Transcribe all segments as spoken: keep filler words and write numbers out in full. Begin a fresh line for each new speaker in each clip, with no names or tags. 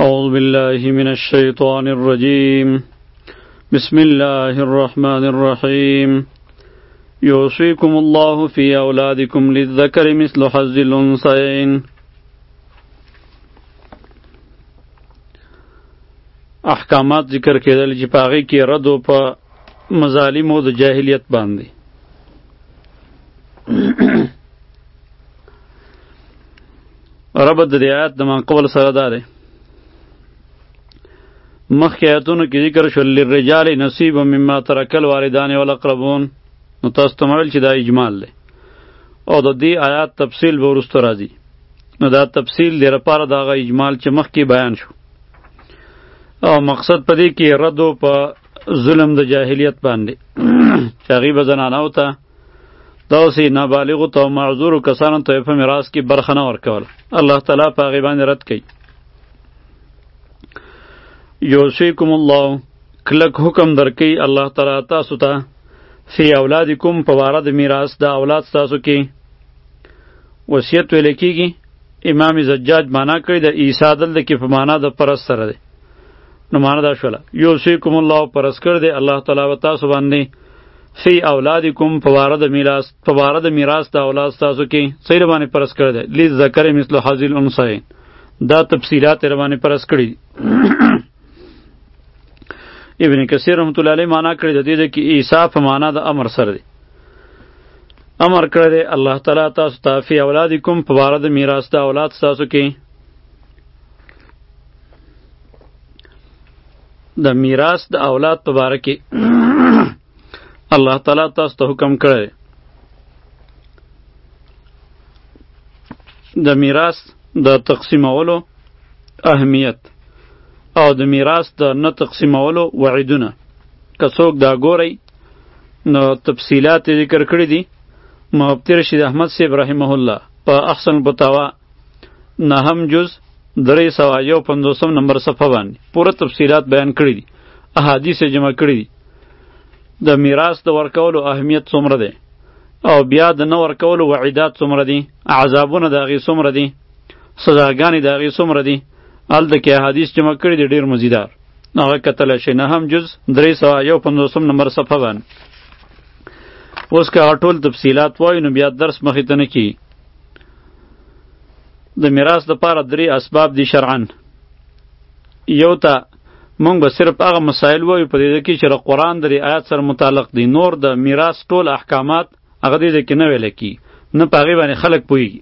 أعوذ بالله من الشيطان الرجيم بسم الله الرحمن الرحيم يوصيكم الله في أولادكم للذكر مثل حظ الأنثيين احکامات ذکر کېدل چې په هغې کې رد و په مظالمو د جاهلیت باندې ربط د دې آیات د منقبل سره دا دی مخکې آیاتونو کې ذکر شول للرجال نصیب مما ترک الوالدان والاقربون نو تاسو ته ویل چې دا اجمال دی او د دې آیات تفصیل به وروسته راځي نو دا تفصیل دی لپاره د هغه اجمال چې مخکې بیان شو او مقصد په دې کې رد په ظلم د جاهلیت باندې چې هغې به زنانو ته داسې نابالغو ته او معذورو کسانو ته په میراث کې برخه نه ورکول الله تعالی په هغې باندې رد کوي یوصیکم الله کلک حکم درکوي الله تعالی تاسو ته فی اولادکم په باره د میراث د اولاد ستاسو کې وصیت ویلی کېږي امام زجاج معنا کړي د عیسی دلته کې په معنا د پرست سره دی نو معنا دا شوله یوصیکم الله پرست کړی دی الله تعالی و تاسو باندې فی اولادکم په باره د میراث په باره د میراث د اولاد ستاسو کې څه باندې پرست کړی دی للذکر مثل حظ الانثیین دا تفصیلات یې باندې پرست کړي ابن کثیر رحمت الله علیه معنا کړی د دې کې عیسی په معنا د امر سره دی امر کړی دی الله تعالی تاسو ته فی اولادکم په باره د میراث د اولاد ستاسو کې د میراث د اولاد په باره کې الله تعالی تاسو ته حکم کړی د میراث د تقسیمولو اهمیت او د میراث د نه تقسیمولو وعیدونه که څوک دا ګورئ نو تفصیلات یې ذکر کړي دي مفتی رشید احمد صاحب رحمه الله په احسن الفتاوا نهم جز درې سوه یو پنځوسم نمبر صفحه باندې پوره تفصیلات بیان کړي دي احادیث یې جمع کړي دي د میراث د ورکولو اهمیت څومره دی او بیا د نه ورکولو وعیدات څومره دي عذابونه د هغې څومره دي سزاګانې د هغې څومره دي هلته کې احادیث جمع کړي دي ډېر مزیدار هغه کتلی شئ نهم جز درې سوه یو پنځوسم نمبر صفحه باندې اوس که هغه ټول تفصیلات وایو نو بیا درس مخې ته نه کېږي د میراث دپاره درې اسباب دي شرعن یو ته مونږ به صرف هغه مسایل وایو په دې کې چې د قرآن د دې آیات سره متعلق دي نور د میراث ټول احکامات هغه دې کې نه ویلی کېږي نه په هغې باندې خلک پوهېږي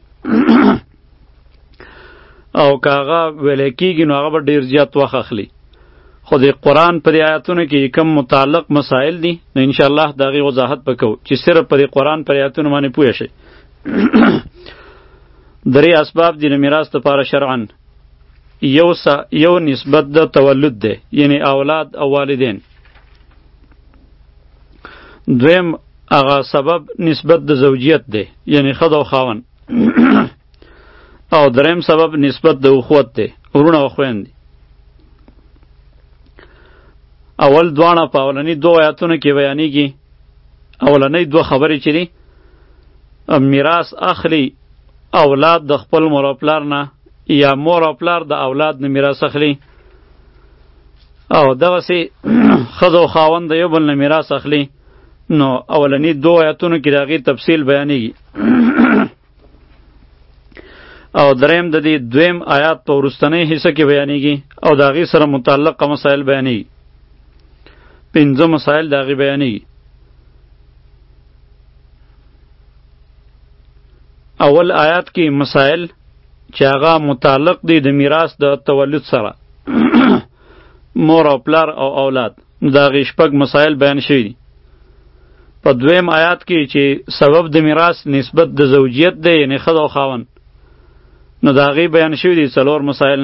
او که هغه ویلی کېږي نو هغه به ډېر زیات وخت اخلي خو د قرآن په دې آیاتونو کې کم متعلق مسایل دي نو انشاءالله د هغې وضاحت به کوو چې صرف په دې قرآن پر آیاتونو باندې پوه شئ درې اسباب دي د میراث دپاره شرعن یو یو نسبت د تولد دی یعنی اولاد او والدین دویم هغه سبب نسبت د زوجیت دی یعنی ښځه او خاوند او دریم سبب نسبت د اخوت دی ورونه او خویندې اول دواړه په اولني دوه آیاتونو کې بیانېږي اولنۍ دوه خبرې چې دي میراث اخلي اولاد د خپل مور او پلار نه یا مور او پلار د اولاد نه میراث اخلي او دغسې ښځه او خاوند د یو بل نه میراث اخلي نو اولني دوه آیاتونو کې د هغې تفصیل بیانېږي او دریم د دې دویم آیات په وروستنۍ حصه کې بیانېږي او د هغې سره متعلقه مسایل بیانېږي پنځه مسایل د هغې بیانېږي اول آیات کې مسائل چې هغه متعلق دي د میراث د تولد سره مور او پلار او اولاد د هغې شپږ مسایل بیان شوي دي په دویم آیات کې چې سبب د میراث نسبت د زوجیت دی یعنې ښځه او خاوند نو د هغې بیان شوي دي څلور مسایل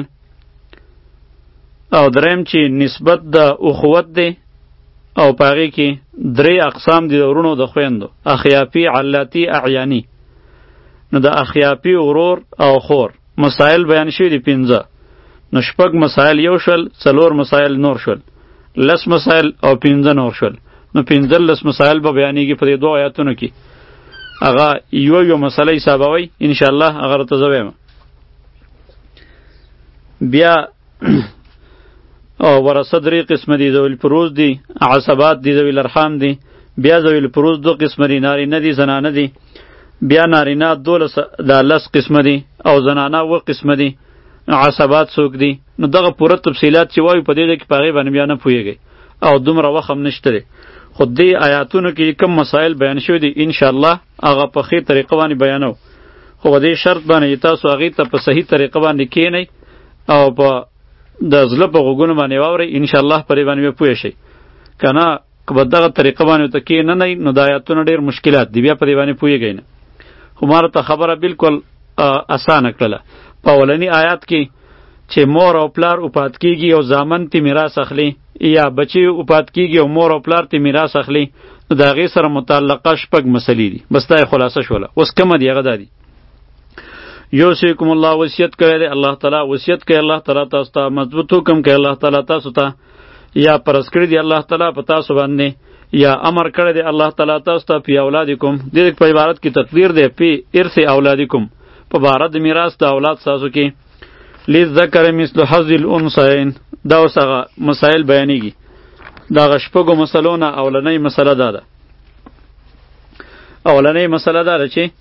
او دریم چې نسبت د اخوت دی او په هغې کې درې اقسام دي د ورونو د خویندو اخیافي علاتی اعیانی نو د اخیافي ورور او خور مسایل بیان شوي دي پنځه نو شپږ مسایل یو شول څلور مسایل نور شول لس مسایل او پنځه نور شول نو پنځلس مسایل به بیانېږي په دې دوه آیاتونو کې هغه یو یو مسله حسابوئ انشاءالله هغه راته زه وایم بیا او ورثه درې قسمه دي، ذوی الفروض دي، عصبات دي، ذوی الارحام دي. بیا ذوی الفروض دو قسمه دي، نارینه دي زنانه دي. بیا نارینه دولس دا لس قسمه دي او زنانه اوه قسمه دي. عصبات څوک دي؟ نو دغه پوره تفصیلات چې وایو په دې کې په هغې باندې بیا نه پوهېږئ او دومره وخت هم نشته دی. خو دې آیاتونو کې کوم مسایل بیان شوي دي انشاءالله هغه په ښې طریقه باندې بیانو. خو په دې شرط باندې تاسو هغې ته په صحیح طریقه باندې کښېنئ او په د زړه په غوږونو باندې واورئ، انشاءالله په دې باندې به پوه شئ. که نه که په دغه طریقه باندې ورته کښېننئ نو د آیاتونه ډېر مشکلات دي، بیا په دې باندې پوهېږئ نه. خو ما راته خبره بالکل اسانه کړله. په اولني آیات کې چې مور او پلار وفات کیږي او زامن تی میراث اخلي، یا بچی وفات کیږي او مور او پلار تی میراث اخلي، نو د هغې سره متعلقه شپږ مسلې دي. بس دا یې خلاصه شوله. اوس کومه دي؟ هغه دا دي: یوصیکم الله، وصیت کړی دی الله تعالی، وصیت کوي الله تعالی تاسو ته، مضبوط حکم کوي الله تعالی تاسو ته، یا فرض کړی دی الله تعالی په تاسو باندې، یا امر کړی دی الله تعالی تاسو ته فی اولادکم. دې په عبارت کې تقدیر دی فی ارث اولادکم، په باره د میراث د اولاد ستاسو کې. للذکر مثل حظ الانثیین، دا اوس هغه مسایل بیانېږي. د هغه شپږو مسلو نه اولنۍ مسله دا ده. اولنۍ مسله دا ده چې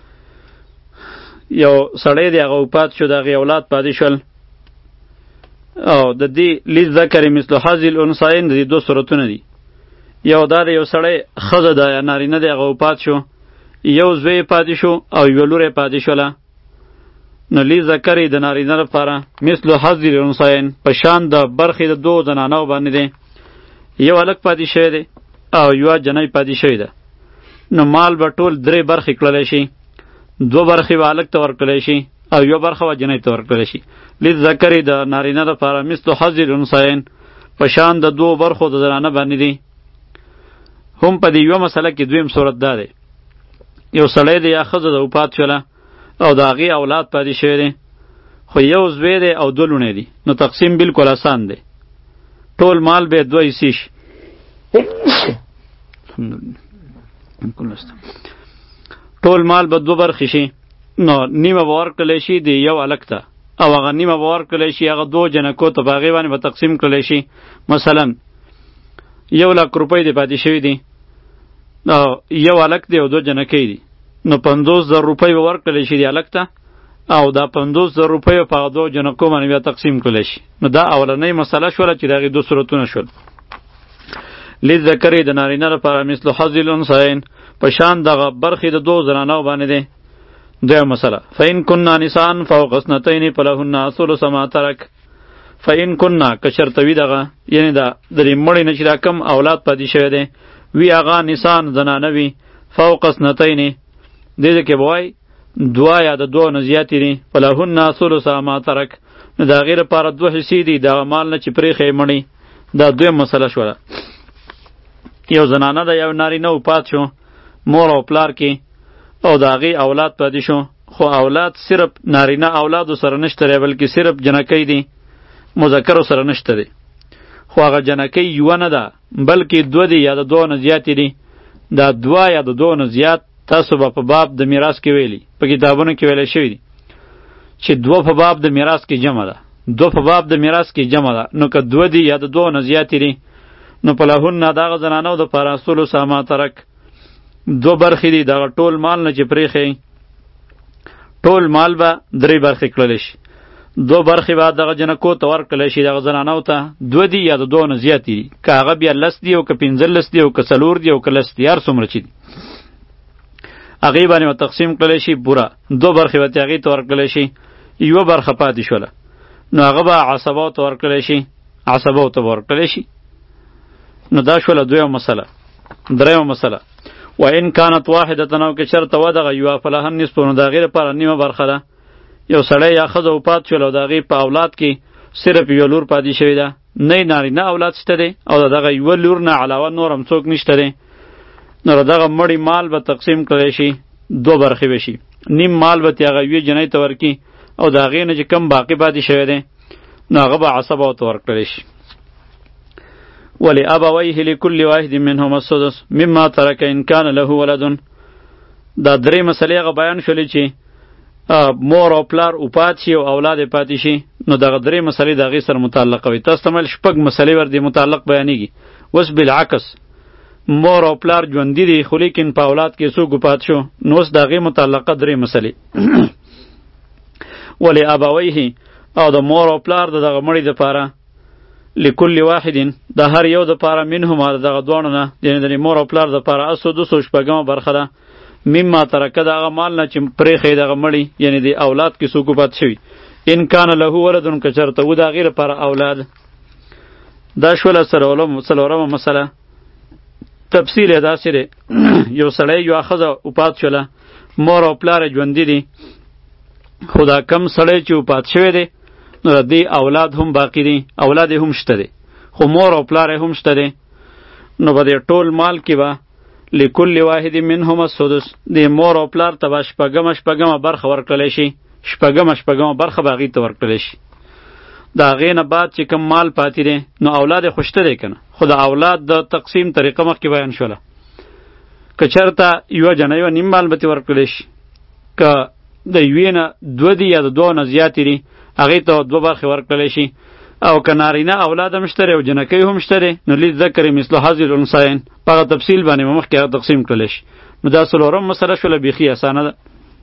یو سړی دی هغه وفات شو، د هغې اولاد پاتې شول، او د دې للذکر مثل حظ الانثیین د دې دو صورتونه دي. یو دا د یو سړی ښځه ده یا نارینه دی هغه وفات شو، یو زوی پاتې شو او یوه لور یې پاتې شوله، نو لی ذکر د نارینه لپاره مثل حظ الانثیین په شان د برخې د دوو زنانو باندې دی. یو هلک پاتې شوی دی او یوه جنۍ پاتې شوې ده، نو مال به ټول درې برخې کړلی شي. دو برخې به هلک ته ورکړلی شي او یوه برخه به جنۍ ته ورکړلی شي. لی ذکر د نارینه لپاره مثل حظ الانثیین په شان د دوو برخو د زنانه باندې دی. هم په دې یوه مسله کې دویم صورت دا دی: یو سړی دی یا ښځه د وفات شوله او د هغې اولاد پاتې شوی دی، خو یو زوی دی او دوه لوڼې دي، نو تقسیم بالکل آسان دی. ټول مال به دوه حصې شي. ټول مال به دوه برخې شي، نو نیمه به ورکړلی شي د یو هلک ته او هغه نیمه به ورکړلی شي هغه دوه جنکو ته، په هغې باندې به تقسیم کړلی شي. مثلا یو لاک روپۍ دی پاتې شوي دي، یو هلک دی او دوه جنکۍ دي، نو پنځوس زر روپۍ به ورکړلی شي د هلک ته او دا پنځوس زر روپۍ په هغه دوه جنکو باندې بیا تقسیم کړلی شي. نو دا اولنۍ مسله شوله چې د هغې دوه صورتونه شول. للذکر د نارینه لپاره مثل حظ الانثیین په شان دغه برخې د دوو زنانو باندې دی. دویمه مسله: فإن كنا نساء فوق اثنتین فلهن ثلث ما ترک. فإن كنا که چرته وي دغه یعنې د دې مړې نه چې دا کم اولاد پاتې شوی دی وي هغه نسان زنانه وي فوق اثنتین، دې ځای کې به وایي دوه یا د دوه نه زیاتې دي، فلهن ثلث ما ترک، نو د هغې لپاره دوه حصې دي دغه مال نه چې پرېښی مړی. دا دویم مسله شوله. یو زنانه ده یو نارینه وفات شو مور او پلار کې او د هغې اولاد پاتې شو، خو اولاد صرف نارینه اولادو سره نشته دی بلکې صرف جنکۍ دي، مذکرو سره نشته دی. خو هغه جنکۍ یوه نه ده بلکې دوه دي یا د دوه نه زیاتې دي. دا دوه یا د دوه نه زیات تاسو به په باب د میراث کې ویلي، په کتابونو کې ویلی شوي دي چې دوه په باب د میراث کې جمع ده، دوه په باب د میراث کې جمع ده. نو که دوه دي یا د دوه نه زیاتې دي نو فلهن دغه زنانو دپاره ثلث ما ترک، دوه برخې دي دغه ټول مال نه چې پرېښی، ټول مال به درې برخې کړلی شي. دو برخې به دغه جنکو ته ورکړلی شي دغه زنانو ته، دوه دي یا د دوه نه زیاتې دي، که هغه بیا لس دي او که پنځلس دي او که څلور دي او که لس دي، هر څومره چې دي هغې باندې به تقسیم کړلی شي. پوره دو برخې به هغې ته ورکړلی شي، یوه برخه پاتې شوله نو هغه به عصبو ته ورکړلی شي، عصبو ته به ورکړلی شي. نو دا شوله دویمه مسله. دریمه مسله: و ان کانت واحدة او که چرته وه دغه یوه فلها النصف، نو د هغې لپاره نیمه برخه ده. یو سړی یا ښځه وفات شول او د هغې په اولاد کې صرف یوه لور پاتې شوې ده، نه نارینه اولاد شته دی او د دغه یوه لور نه علاوه نور هم څوک نشته دی، نو د دغه مړي مال به تقسیم کړی شي، دوه برخې به شي. نیم مال به هغه یوې جنۍ ته ورکړي او د هغې نه چې کم باقي پاتې شوی دی نو هغه به عصبو ته ورکړلی شي. ولأبویه لکل واحد منهما السدس مما ترک ان کان له ولد. دا درې مسلې هغه بیان شولې چې مور او پلار وفات شي او اولاد پاتې شي نو دغه درې مسلې د هغې سره متعلقه وي. تاسو ته مل شپږ مسلې ور دي متعلق بیانېږي. اوس بالعکس مور او پلار ژوندي دي خو لیکن په اولاد کې څوک وفات شو نو اوس د هغې متعلقه درې مسلې. ولی ابویه او د مور او پلار د دغه مړي دپاره لکل واحد د هر یو دپاره منهما د دغه دواړو نه یعنې د مور او پلار دپاره اسدسو شپږمه برخه ده مما ترکه د هغه مال نه چې پرېښی دغه مړي یعنې د اولاد کې څوک وفات شوي. ان کان له ولدن که چېرته و د هغې لپاره اولاد. دا شوله څلورمه مسله. تفصیل یې داسې دی یو سړی یوه ښځه وفات شوله مور او پلار یې ژوندي دي خو دا کم سړی چې وفات شوی دی نو د دې اولاد هم باقي دي اولاد یې هم شته دی خو مور او پلار یې هم شته دی نو په دې ټول مال کې به لکل واحد منهم السدس د مور او پلار ته به شپږمه شپږمه برخه ورکړلی شي شپږمه شپږمه برخه به هغې ته ورکړلی شي. د هغې نه بعد چې کوم مال پاتې دی نو اولاد یې خو شته دی که نه خو د اولاد د تقسیم طریقه مخکې بیان شوله. که چېرته یوه جنه یوه نیم مال به ترې ورکړلی شي که د یوې نه دوه دي یا د دوو نه زیاتې دي هغې ته دوه برخې ورکړلی شي او که نارینه اولاد هم شته دی او جنکۍ هم شته دی نو للذکر مثل حظ الانثیین په هغه تفصیل باندې به مخکې هغه تقسیم کړلی شي. نو دا څلورم مسله شوله بیخي اسانه ده.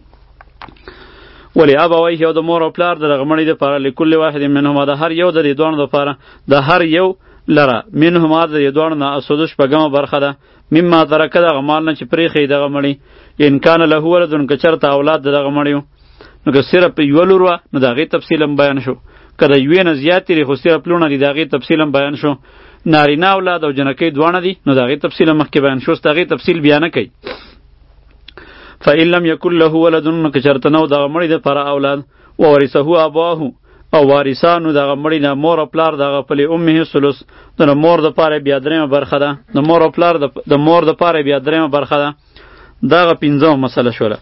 ولی ابویه او د مور او پلار د دغه مړي دپاره لکل واحد منهما د هر یو د دې دواړو دپاره د هر یو لره منهما د دې دواړو نه اسدس شپږمه برخه ده مما ترکه دغه مال نه چې پرېښی دغه مړي. ان کان له ولدن که چېرته اولاد د دغه مړي نو که صرف یوه لور وه نو د هغې تفصیل هم بیان شو. که د یوې نه زیات دي خو صرف لوڼه دي د هغې تفصیل هم بیان شو. نارینه اولاد او جنکۍ دواړه دي نو د هغې تفصیل هم مخکې بیان شو. اوس د هغې تفصیل بیا نه کوي. فإن لم يكن له ولد نو که چېرته نه و دغه مړي دپاره اولاد وورثه ابواه او وارثانو دغه مړي نه مور او پلار دغه فلأمه ثلث نو د مور دپاره بیا درېیمه برخه ده د مور او پلار د مور دپاره بیا درېیمه برخه ده. دغه پنځمه مسله شوله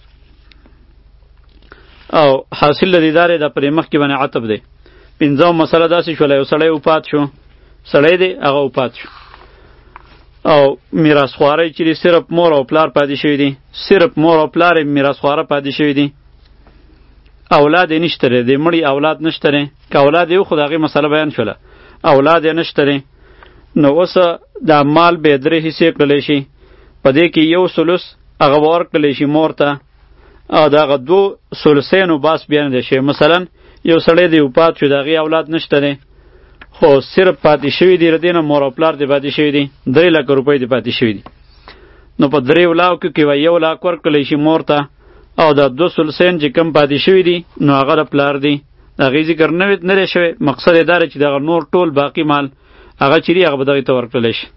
او حاصل د دې دا دی دا پرې مخکې باندې عطب دی. پنځمه مسله داسې شوله یو سړی وفات شو سړی دی هغه وفات شو او میراث خواری چې دی صرف مور او پلار پاتې شوي دي صرف مور او پلار یې میراث خواره پاتې شوي دي اولاد یې نشته دی د مړي اولاد نشته دی که اولاد یې و خو د هغې مسله بیان شوله اولاد یې نشته دی نو اوس دا مال به یې درې حصې کړلی شي په دې کې یو ثلث هغه به ورکړلی شي مور ته او د هغه دوه ثلثینو باس بیا نه دی شوی. مثلا یو سړی دی وفات شو د هغې اولاد نشته دی خو صرف پاتې شوي دي د دې نه مور او پلار دې پاتې شوي دي درې لکه روپۍ دې پاتې شوي دي نو په دریو لاکو کې به یو لاک ورکړلی شي مور ته او د دوه ثلثین چې کم پاتې شوي دي نو هغه د پلار دی. د هغې ذکر نه دی شوی مقصد یې دا دی چې دغه نور ټول باقي مال هغه چې دي هغه به دغې ته ورکړلی شي.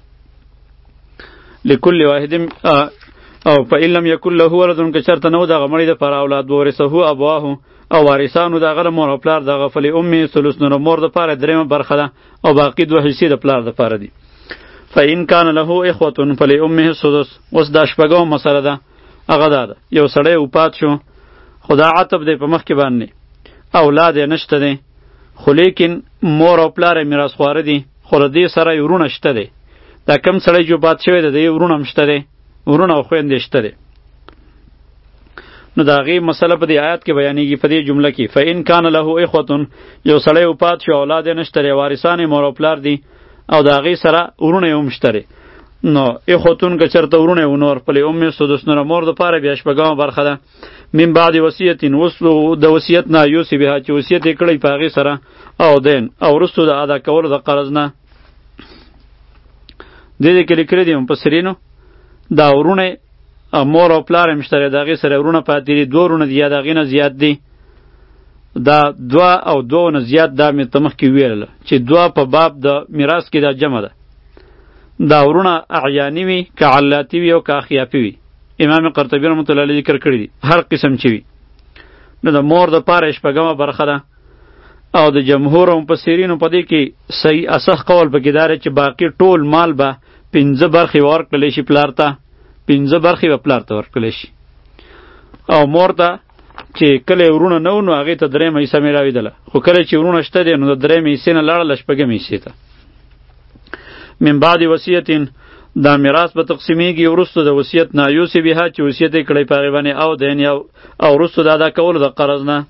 لکل واحد او فإن لم یکن له ولد که چېرته نه و دغه مړي دپاره اولاد وورثه ابواه او وارثانو د هغه د مور او پلار دغه فلأمه ثلث نو مور دپاره درېیمه برخه ده او باقي دوه حصې د پلار دپاره دي. فإن کان له اخوة فلأمه السدس. اوس دا شپږمه مسله ده هغه دا ده یو سړی وفات شو خو دا عطب دی په مخکې باندې اولاد یې نشته دی خو لیکن مور او پلار یې میراث خواره دي خو له دې سره یې ورونه شته دی. دا کم سړی چې وفات شوی دی د یې ورونه هم شته دی ورونه او خویندې شته دی. نو د هغې مسله په دې آیات کې بیانېږي په دې جمله کې فإن کان له اخوة یو سړی وفات شو اولاد یې نشته دی وارثان یې مور او پلار دي او د هغې سره ورونه یې هم شته دی نو اخوتون که چېرته ورونه یې ونور فلأمه السدس نو مور دپاره بیا شپږمه برخه ده من بعد وصیت وصلو د وصیت نه یوصي بها چې وصیت یې کړی په هغې سره او دین او وروستو د ادا کولو د قرض نه. دې دې کې لیکلي دي مفسرینو دا ورونه مور او پلار هم شته د هغې سره ورونه پاتې دي دوه ورونه دي یا د هغې نه زیات دي دا دوه او دوه نه زیات دا مې ته مخکې وویله چې دوه په باب د میراث کې دا جمع ده دا ورونه اعیاني وي که علاتی وي او که اخیافي وي امام قرطبي رحمت الله علیه ذکر کړي دي هر قسم چې وي نو د مور دپاره یې شپږمه برخه ده او د جمهور مفسرینو په دې کې صحیح اصح قول پکې دا دی چې باقي ټول مال به پنځه برخې ورکړلی شي پلار ته پنځه برخې به پلار ته ورکړلی شي او مور ته چې کله یې ورونه نه و نو هغې ته درېیمه حصه میلاوېدله خو کله چې ورونه شته دی نو د درېیمې حصې نه لاړله شپږمې حصې ته. من بعد وصیت دا میراث به تقسیمیږي وروسته د وصیت نه یوسی بها چې وصیت یې کړی په هغې باندې او دین یا او وروسته د ادا کولو د قرض نه.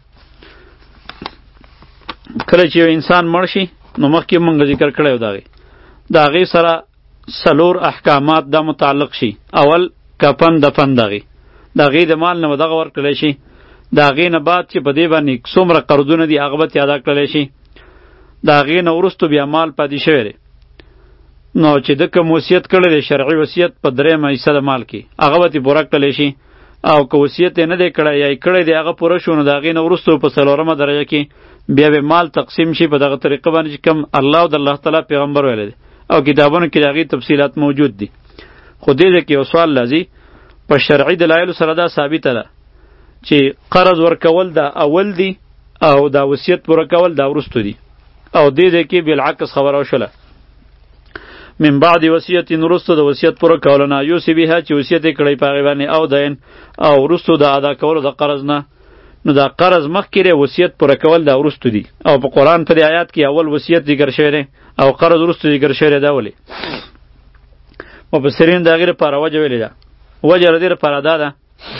کله چې یو انسان مړ شي نو مخکې مونږ ذکر کړی و د هغې د هغې سره څلور احکامات دا متعلق شي. اول کفن دفن د هغې د هغې د مال نه به دغه ورکړلی شي. د هغې نه بعد چې په دې باندې څومره قرضونه دي هغه به ترې ادا کړلی شي. د هغې نه وروستو بیا مال پاتې شوی دی نو چې ده کوم وصیت کړی دی شرعي وصیت په درېیمه حصه د مال کې هغه به ترې پوره کړلی شي. او که وصیت یې نه دی کړی یا یې کړی دی هغه پوره شو نو د هغې نه وروستو په څلورمه درجه کې بیا به مال تقسیم شي په دغه طریقه باندې چې کوم الله او د الله تعالی پیغمبر ویلی دی او کتابونو کې د هغې تفصیلات موجود دي. خو دې ځای کې یو سوال راځي په شرعي دلایلو سره دا ثابته ده چې قرض ورکول دا اول دی او دا وصیت پوره کول دا وروستو دي. او دې ځای کې بالعکس خبره وشوله من بعد وصیت وروستو د وصیت پوره کولو نه یوسی بها چې وصیت یې کړی په هغې باندې او دین او وروستو د ادا کولو د قرض نه. نو دا قرض مخکې دی وصیت پوره کول دا وروستو دي. او په قرآن په دې آیات کې اول وصیت ذکر شوی دی او قرض وروستو ذکر شوی دی. دا ولې مفسرین د هغې لپاره وجه ویلې ده. وجه د دې لپاره دا ده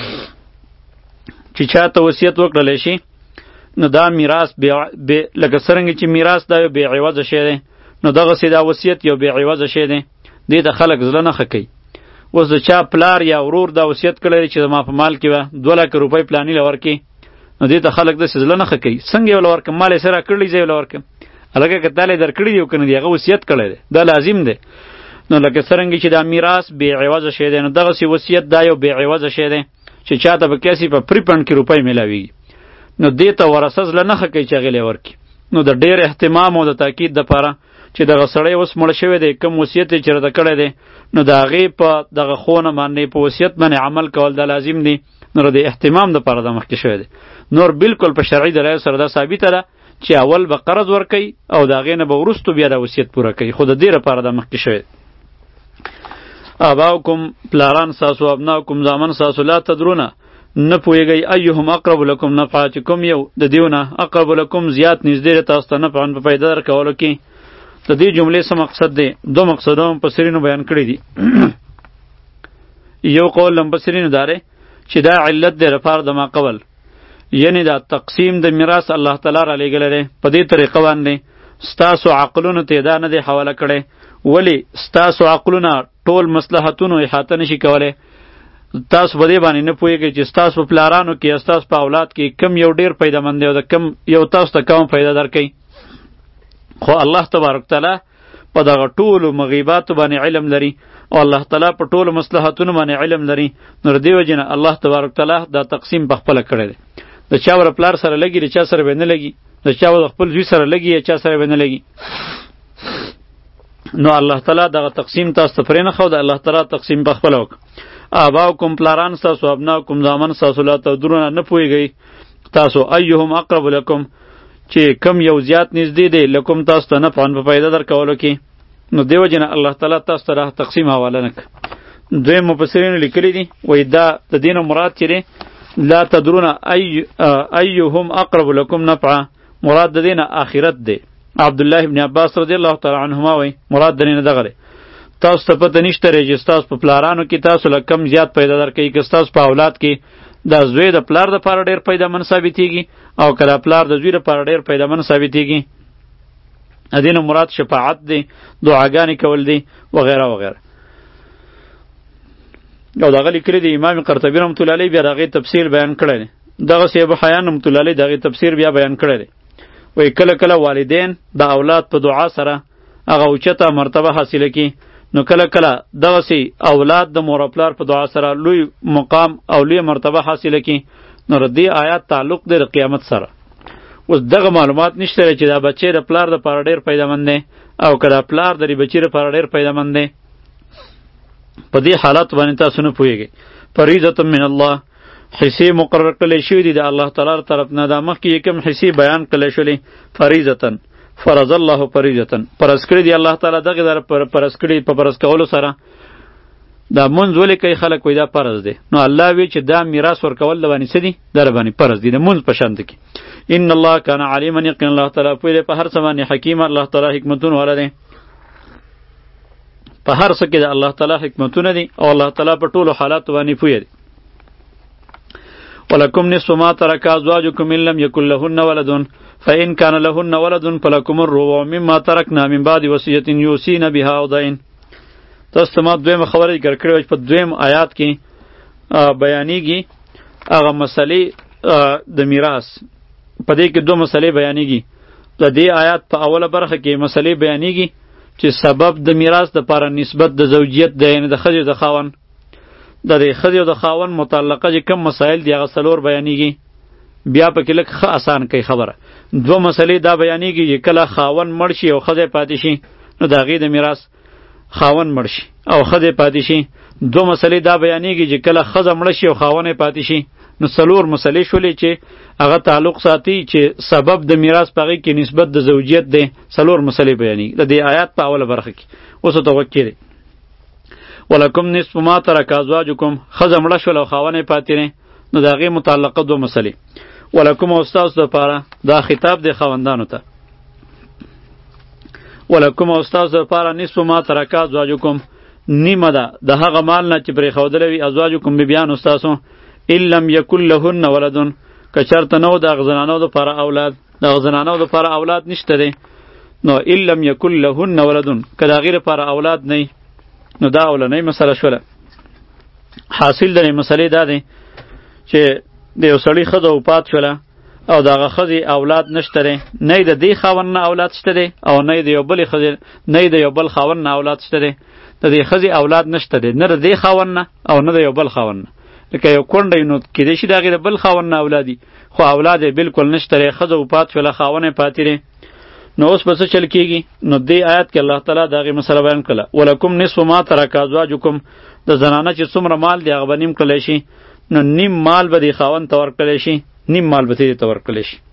چې چا ته وصیت وکړلی شي نو دا میراث لکه څرنګه چې میراث دا یو بې عوضه شی دی نو دغسې دا وصیت یو بې عوضه شی دی. دې ته خلک زړه نه ښه کوي. اوس د چا پلار یا ورور دا وصیت کړی دی چې زما په مال کې به دوه لکه روپۍ پلاني له ورکړي نو دې ته خلک داسې زړه نه ښه کوي. څنګه یې له ورکړم مال یې څه راکړلی زه یې له ورکړم هلکه که تا له یې درکړي دي او که نه دي هغه وصیت کړی دی دا لازم دی. نو لکه څرنګه چې دا میراث بې عوضه شی دی نو دغسې وصیت دا یو بې عوضه شی دی چې چاته به کسي په پری پنډ کې روپۍ میلاویږي نو دې ته ورثه زړه نه ښه کوي چې هغې له یې ورکړي. نو د ډېر اهتمام او د تاکید دپاره چې دغه سړی اوس مړ شوی دی کوم وصیت یې چې راته کړی دی نو د هغې په دغه ښوونه باندې په وصیت باندې عمل کول دا لازم دی. نو د اهتمام دپاره دا مخکې شوی دی. نور بالکل په شرعي دلایل سره دا ثابته ده چې اول به قرض ورکوي او د هغې نه به وروستو بیا دا وصیت پوره کوي. خو د دې لپاره دا مخکې شوی دی. آباؤکم پلاران ساسو ابناؤکم زامن ساسو لا تدرونه نه پوهیږئ ایهم اقرب لکم نفعا چې کوم یو د دیونه اقرب لکم زیات نږدې دی تاسو ته نفعا په پیدا درکولو کې. د دې جملې څه مقصد دی؟ دو مقصدونه مفسرینو بیان کړي دي. یو قول مفسرینو دا دی چې دا علت دی لپاره د ما قبل یعنی دا تقسیم د میراث الله تعالی را لېږلی دی په دې طریقه باندې ستاسو عقلونو ته دا نه دی حواله کړی. ولی ستاسو عقلونه ټول مصلحتونو احاطه نشي کولی. تاسو په دې باندې نه پوهیږئ چې ستاسو په پلارانو کې ستاسو په اولاد کې کم یو ډېر پیدامند دی او د کم یو تاسو ته کم پیدا درکوي. خو الله تبارک تعالی په دغه ټولو مغیباتو باندې علم لري او الله تعالی په ټولو مصلحتونو باندې علم لري. نو د دې وجې نه الله تبارک تعالی دا تقسیم په خپله کړی دی. د چا ور پلار سره لګي د چا سره به نه لګي د چا ور خپل زوی سره لګي یا چا سره به نه لګي. نو الله تعالی دغه تقسیم تاسو ته پرې نه ښود. الله تعالی تقسیم په خپله وکړه. آباؤکم پلاران ستاسو ابناؤکم زامن ستاسو لا تدرونه نه پوهیږئ تاسو ایهم اقرب لکم چې کم یو زیات نږدې دی لکم تاسو ته نفعا په پیدا درکولو کې. نو دې وجې نه الله تعالی تاسو ته تقسیم حواله نه کړه. دویم مفسرینو لیکلي دي وایي دا د دې نه مراد چې دی لا تدرونه ایهم اقرب لکم نفعا مراد د دې نه آخرت دی. عبدالله ابن عباس رضی الله تعالی عنهما وایي مراد د دې نه دغه دی تاسو ته پته نشته رې چې ستاسو په پلارانو کې تاسو له کم زیات پیدا درکوي که ستاسو په اولاد کې دا زوی د پلار دپاره ډېر پیدامن ثابتېږي او که دا پلار د زوی دپاره ډېر پیدامن ثابتېږي. د دې نه مراد شفاعت دی دعاګانې کول دی وغیره وغیره. او دغه لیکلي دی امام قرطبي رحمة الله علیه بیا د هغې تفسیر بیان کړی دی. دغسې ابو حیان رحمة الله علیه د هغې تفسیر بیا بیان کړی دی. وایي کله کله والدین د اولاد په دعا سره هغه اوچته مرتبه حاصله کړي نو کله کله دغسې اولاد د مور او پلار په دعا سره لوی مقام او لوی مرتبه حاصله کړي. نو د دې آیات تعلق دی د قیامت سره. اوس دغه معلومات نشته چې دا بچی د پلار دپاره ډېر پیدامند دی او که دا پلار د دې بچي دپاره ډېر پیدامند دی. په دې حالت باندې تاسو نه پوهیږئ. فریضة من الله حصې مقرر کړلی شوي دي د الله تعالی طرف نه. دا مخکې یې کوم حصې بیان کړلی شولې فریضة فرض الله فریضة پرز کړي دي الله تعالی دغه در پرز کړي په پرز کولو سره. دا منځ ولې کوي خلک وایي دا فرض دی نو الله وی چې دا میراث ورکول د باندې څه دي در باندې فرض دي د منځ په شان کې. ان الله کان علیما یقینا الله تعالی پوهه په هر څه باندې حکیم الله تعالی حکمتونه والا دی. په هر څه کې د الله تعالی حکمتونه دي او الله تعالی په ټولو حالاتو باندې پوهه دی. ولکم نصف ما ترک ازواجکم ان لم یکن لهن ولد فإن كان لهن ولد فلكم الربع مما تركنا من بعد وصية يوصين بها أو دين. تاسو ما دویم خبره ذکر کړې په دویم آیات کې بیانېږي هغه مسلې د میراث. په دې کې دوه مسلې بیانېږي. د دې آیات په اوله برخه کې مسلې بیانېږي چې سبب د میراث د لپاره نسبت د زوجیت د یعنې د ښځې د خاوند د دې ښځې او د خاوند متعلقه چې کوم مسایل دي هغه څلور بیانېږي. بیا پکې لږ ښه اسان کوي خبره. دوه مسلې دا بیانېږي چې کله خاوند مړ شي او ښځه پاتې شي نو د هغې د میراث خاوند مړ شي او ښځه پاتې شي. دوه مسلې دا بیانېږي چې کله ښځه مړه شي او خاوند پاتې شي. نو څلور مسلې شولې چې هغه تعلق ساتي چې سبب د میراث په هغې کې نسبت د زوجیت دی. څلور مسلې بیانېږي د دې آیات په اوله برخه کې. اوس ورته غوږ کېږدئ. ولکم نصف ما ترک ازواجکم ښځه مړه شول او خاوند یې پاتې دی نو د هغې متعلقه دوه مسلې. ولکم او ستاسو دپاره دا خطاب دی خاوندانو ته. ولکم او ستاسو دپاره نصف ما ترک ازواجکم نیمه ده د هغه مال نه چې پرېښودلی وي ازواجکم بیبیانو ستاسو ان لم یکن لهن ولدن که چېرته نه و د هغه زنانو دپاره اولاد د هغه زنانو دپاره اولاد نشته دی نو ان لم یکن لهن ولدن که د هغې دپاره اولاد نه نو دا اولنۍ مسله شوله. حاصل د دې مسلې دا دی چې د یو سړي ښځه وفات شوله او د هغه ښځې اولاد نشته دی، نه یې د دې خاوند نه اولاد شته دی او نه یې د یو بلې ښځې نه یې د یو بل خاوند نه اولاد شته دی. د دې ښځې اولاد نشته دی نه د دې خاوند نه او نه د یو بل خاوند نه. لکه یو کونډه وي نو کیدای شي د هغې د بل خاوند نه اولاد وي خو اولاد یې بلکل نشته دی. ښځه وفات شوله خاوند یې پاتې دی. نو اوس به څه چل کېږي؟ نو دې آیات کې الله تعالی د هغې مسله بیان کړله. ولکم نصف ما ترک ازواجکم د زنانه چې څومره مال دی هغه به نیم کړلی شي. نو نیم مال به دې خاوند ته ورکړلی شي، نیم مال به دې ته ورکړلی شي.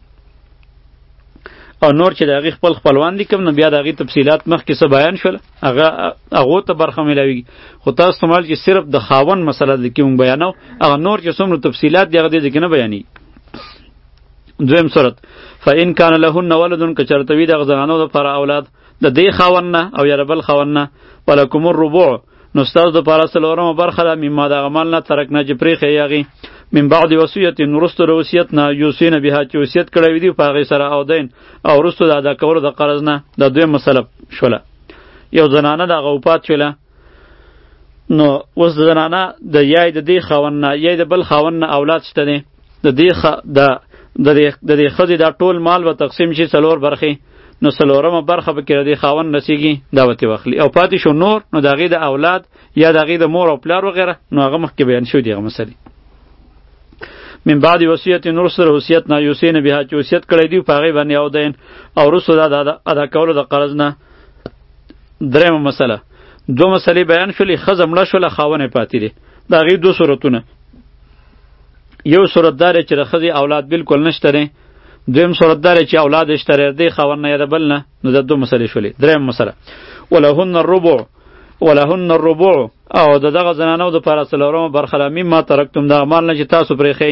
او نور چې د هغې خپل خپلوان دي کوم نو بیا د هغې تفصیلات مخکې څه بیان شوله هغه هغو ته برخه میلاویږي. خو تاسو ته مال چې صرف د خاوند مسله ده کې مونږ بیانو هغه نور چې څومره تفصیلات دي هغه دې ځای کې نه بیانېږي. دویم صورت فإن کان لهن ولد که چېرته وي د هغه زنانو دپاره اولاد د دې خاوند نه او یا د بل خاوند نه ولکم الربع نو ستاسو دپاره څلورمه برخه ده مما د هغه مال نه ترکنا چې پرېښی یې هغې من بعد وصیت وروستو د وصیت نه یوصین بها چې وصیت کړی وي دي په هغې سره او دین او وروستو د ادا کولو د قرض نه. دا دویم مسله شوله. یو زنانه د هغه وفات شوله نو اوس د زنانه د یا د دې خاوند نه یا د بل خاوند نه اولاد شته دی د دې د د دې ښځې دا ټول مال به تقسیم شي څلور برخې نو څلورمه برخه به کې د دې خاوند رسیږي دا به ترې واخلي او پاتې شو نور نو د هغې د اولاد یا د هغې د مور او پلار وغیره نو هغه مخکې بیان شوي دي هغه مسلې. من بعد وصیت وروسته د وصیت نه یوصین بها چې وصیت کړی دي په هغې باندې او دین او وروسته د ادا کولو د قرض نه. درېیمه مسله دوه مسلې بیان شولې ښځه مړه شوله خاوند یې پاتې دی. د هغې دوه صورتونه یو صورت دا دی چې د ښځې اولاد بالکل نشته دی. دویم صورت دا دی چې اولاد یې شته دی د دې خاوند نه یا د بل نه نو دا دوه مسلې شولې. درېیمه مسله ولهن الربع ولهن الربع او د دغه زنانو دپاره څلورمه برخه ده مما ترکتم دغه مال نه چې تاسو پرېښئ.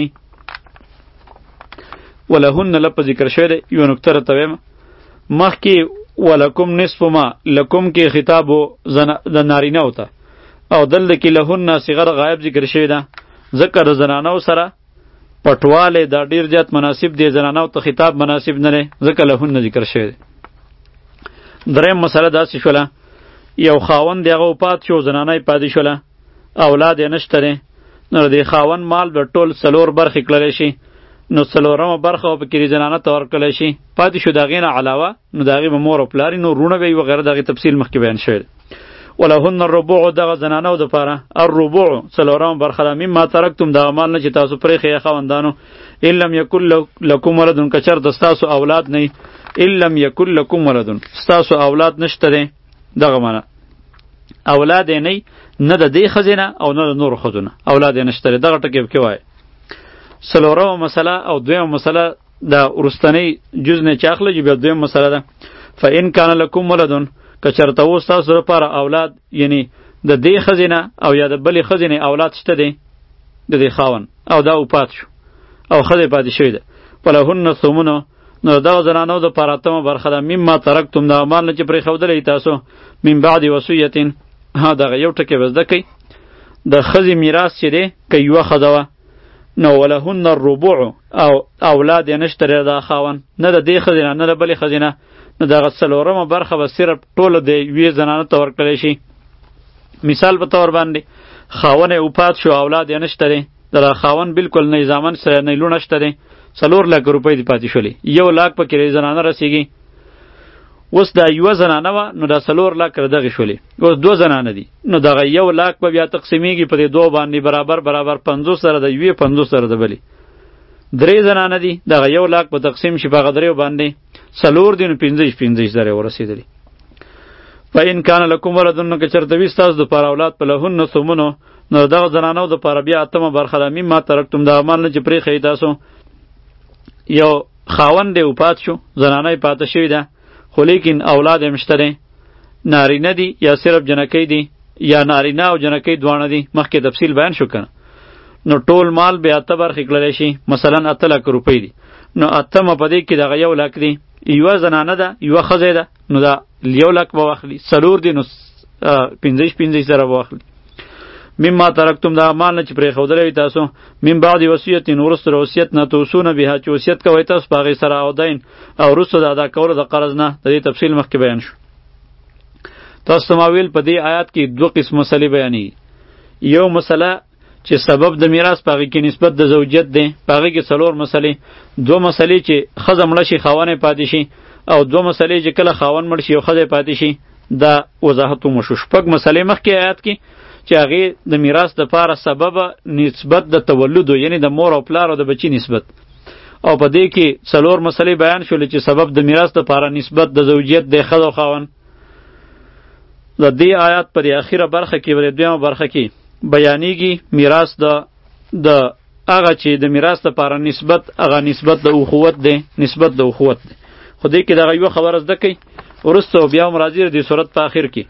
ولهن لپس ذکر شوی دی. یوه نکته راته وایم مخکې ولکم نصف ما لکم کې خطاب د نارینهو ته او دلته کې لهن صیغه د غایب ذکر شوې ده ځکه د زنانو سره پټوالی دا ډېر زیات مناسب دی. زنانو ته خطاب مناسب نه دی ځکه لهن ذکر شوی دی. درېیم مسله داسې شوله یو خاوند دی هغه وفات شو زنانه یې پاتې شوله اولاد یې نشته دی نو د خاوند مال به ټول څلور برخې کړلی شي نو څلورمه برخه به پکې زنانه ته ورکړلی شي. پاتې شو د هغې نه علاوه نو د هغې به مور او پلار نو وروڼه به یي وغیره د هغې تفصیل مخکې بیان شوی دی. ولهن الربع دغه زنانو دپاره الربع څلورمه برخه ده مما ترکتم دغه مال نه چې تاسو پرېښئ خاوندانو ان لم یکن لکم ولدن که چېرته ستاسو اولاد نه وي ان لم یکن لکم ولدن ستاسو اولاد نشته دی دغه معنی اولاد یې نه نه د دې ښځې نه او نه د نورو ښځو نه اولاد یې نشته دی. دغه ټکي پکې وایه. څلورمه مسله او دویمه مسله د وروستنۍ جز نه چې اخلي بیا دویمه مسله ده فإن کان لکم ولدن که چېرته و ستاسو لپاره اولاد یعنی د دې ښځې نه او یا د بلې ښځې نه اولاد شته دی د دې خاوند او دا وفات شو او ښځې پاتې شوې ده ولهن ثمنو نو دغه زنانو دپاره اتمه برخه ده مما ترکتم دغه مال نه چې پرېښودلی تاسو من بعد وصیت ها دغه یو ټکی به زده کوئ د ښځې میراث چې دی که یوه ښځه وه نو ولهن الربع او اولاد یې نشته دی دا خاوند نه د دې ښځې نه نه د بلې ښځې نه نو دغه څلورمه برخه به صرف ټوله د یوې زنانه ته ورکړلی شي. مثال په طور باندې خاوند یې وفات شو اولاد یې نشته دی د خاوند بالکل نه زامن سره نه لونه شته دی څلور لک روپۍ دې پاتې شولې یو لاک پکې زنانه رسیږي. اوس دا یوه زنانه وه نو دا څلور لاک دغې شولې اوس دوه زنانه دي نو دغه یو لاک به بیا تقسیمیږي په دې دوه باندې برابر برابر پنځوس سره د یوې پنځوس سره د بلې درې زنانه دي دغه یو لاک به تقسیم شي په هغه دریو باندې څلور دي نو پنځه پنځه زره ورسېدلي. فإن کان لکم ولدن که چېرته وي ستاسو دپاره اولاد په لهن ثمنو نو دغه زنانو دپاره بیا اتمه برخه ده مما ترکتم د عمل نه چې پرېښیئ تاسو. یو خاوند دی وفات شو زنانه یې پاته شوې ده خو لیکن اولاد یې شته دی نارینه دي یا صرف جنکۍ دي یا نارینه او جنکۍ دواړه دي مخکې تفصیل بیان شو کنه نو ټول مال به اته برخې کړلی شي مثلا اته لک روپۍ دي نو اتمه په دې کې دغه یو لک دی یوه زنانه ده یوه ښځی ده نو دا یو لک به واخلي څلور دي نو پنځه پنځه زره به واخلي. مما ترکتم دا مال نه چې پرېښودلی وي تاسو من بعد وصیت وروسته د وصیت نه توصونه بها چې وصیت کوئ تاسو په هغې سره او دین او وروسته د ادا کولو د قرض نه د دې تفصیل مخکې بیان شو. تاسو ته ما ویل په دې آیات کې دوه قسم مسلې بیانېږي. یو مسله چې سبب د میراث په هغې کې نسبت د زوجیت دی په هغې کې څلور مسلې دوه مسلې چې ښځه مړه شي خاوند یې پاتې شي او دوه مسلې چې کله خاوند مړ شي او ښځه یې پاتې شي دا وضاحت ومو شو. شپږ مسلې مخکې آیات کې چې هغې د میراث دپاره سبب نسبت د تولدو یعنی د مور او پلار او د بچی نسبت او په دې کې څلور مسلې بیان شولې چې سبب د میراث دپاره نسبت د زوجیت د ښځه او خاوند. د دې آیات پر اخیره برخه کې پر دویمه برخه کې بیانېږي میراث د د هغه چې د میراث دپاره نسبت هغه نسبت د اخوت دی نسبت د اخوت دی. خو دې کې دغه یوه خبره زده کوئ وروسته بیا هم راځي د دې صورت په اخر کې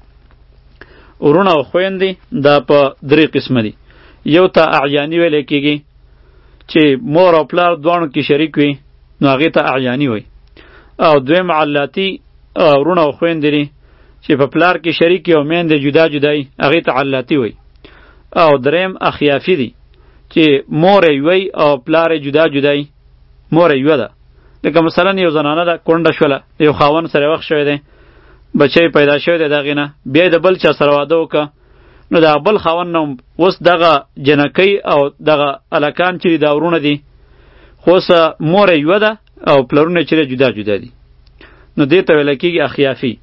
ورونه او خویندې دا په درې قسمه دي. یو ته اعیاني ویلی کېږي چې مور او پلار دواړو کې شریک وي نو هغې ته اعیاني وایي او دویم علاتی ورونه او خویندې دي چې په پلار کې شریک وي او میندې جدا جدا وي هغې ته علاتی وایي او دریم اخیافي دي چې مور یې یوی او پلار یې جدا جدا وي مور یې یوه ده لکه مثلا یو زنانه ده کونډه شوله یو خاوند سره وخت شوی دی بچی پیدا شوی دی د هغې نه بیا د بل چا سره واده وکړه نو د بل خاوند نه اوس دغه جنکۍ او دغه هلکان چې دي دا ورونه دي خو اوس مور یې یوه ده او پلرونه یې چې دی جدا جدا دي نو دې ته ویلی کېږي اخیافي.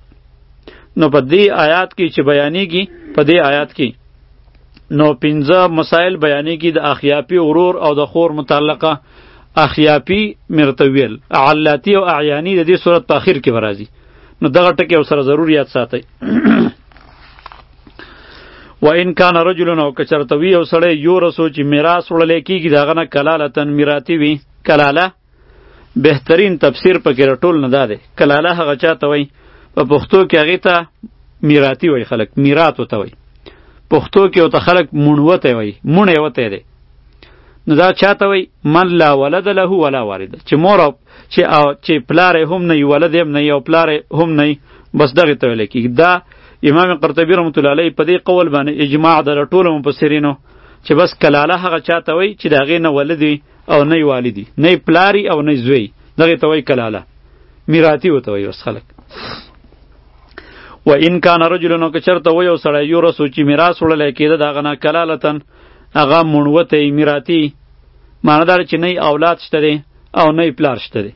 نو په دې آیات کې چې بیانېږي په دې آیات کې نو پنځه مسایل بیانېږي د اخیافي ورور او د خور متعلقه. اخیافي مرته ویل علاتی او اعیانی د دې صورت په اخر کې به راځي نو دغه ټکی او سره ضرور یاد ساتئ. و ان کان رجل او که چېرته وي یو سړی یورثو چې میراث وړلی کېږي د هغه نه کلالتن میراثي وي. کلاله بهترین تفسیر پکې راټول نه دا دی. کلاله هغه چا ته وایي په پښتو کې هغې ته میراثي وایي خلک میراث ورته وایي پښتو کې ورته خلک مونوتی وایي مونی وتی دی نو دا چاته وایي من لا ولد له ولا والده چې مور چې چې پلار هم نه وي ولد هم نه وي او پلار هم نه وي بس دغې ته ویلی کېږي. دا امام قرطبي رحمت الله علیه په دې قول باندې اجماع ده د ټولو مفسرینو چې بس کلاله هغه چاته وایي چې د هغې نه ولد وي او نه یې والد وي نه یې پلار او نه یې زوی دغې ته وایي کلاله میراثي ورته وایي بس خلک. و ان کان رجل نو که چېرته وی یو سړی یورثو چې میراث وړلی کېده د هغه نه کلالتن هغه مونوتی میراثي معنی دا چې نه یې اولاد شته دی او نه یې پلار شته دی.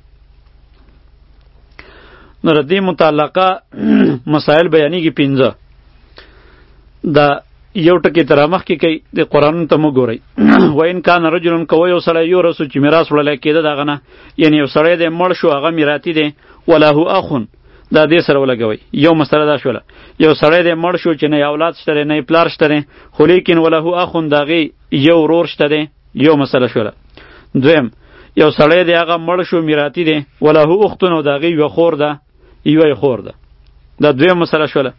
نو د دې متعلقه مسایل بیانېږي پنځه. دا یو ټکی تر مخکې کوي د قرآن ته مو ګورئ. و ان کان رجل که وی یو سړی یورثو چې میراث وړلی کېده د هغه نه یعنې یو سړی دی مړ شو هغه میراثي دی وله اخون دا دې سره ولګوئ یو مسله دا شوله یو سړی دی مړ شو چې نه یې اولاد شته دی نه یې پلار شته دی خو لیکن وله اخون د هغې یو ورور شته دی یو مسله شوله. دویم یو سړی دی هغه مړ شو میراثي دی وله اختون او د هغې یوه خور ده یوه یې خور ده دا دویم مسله شوله.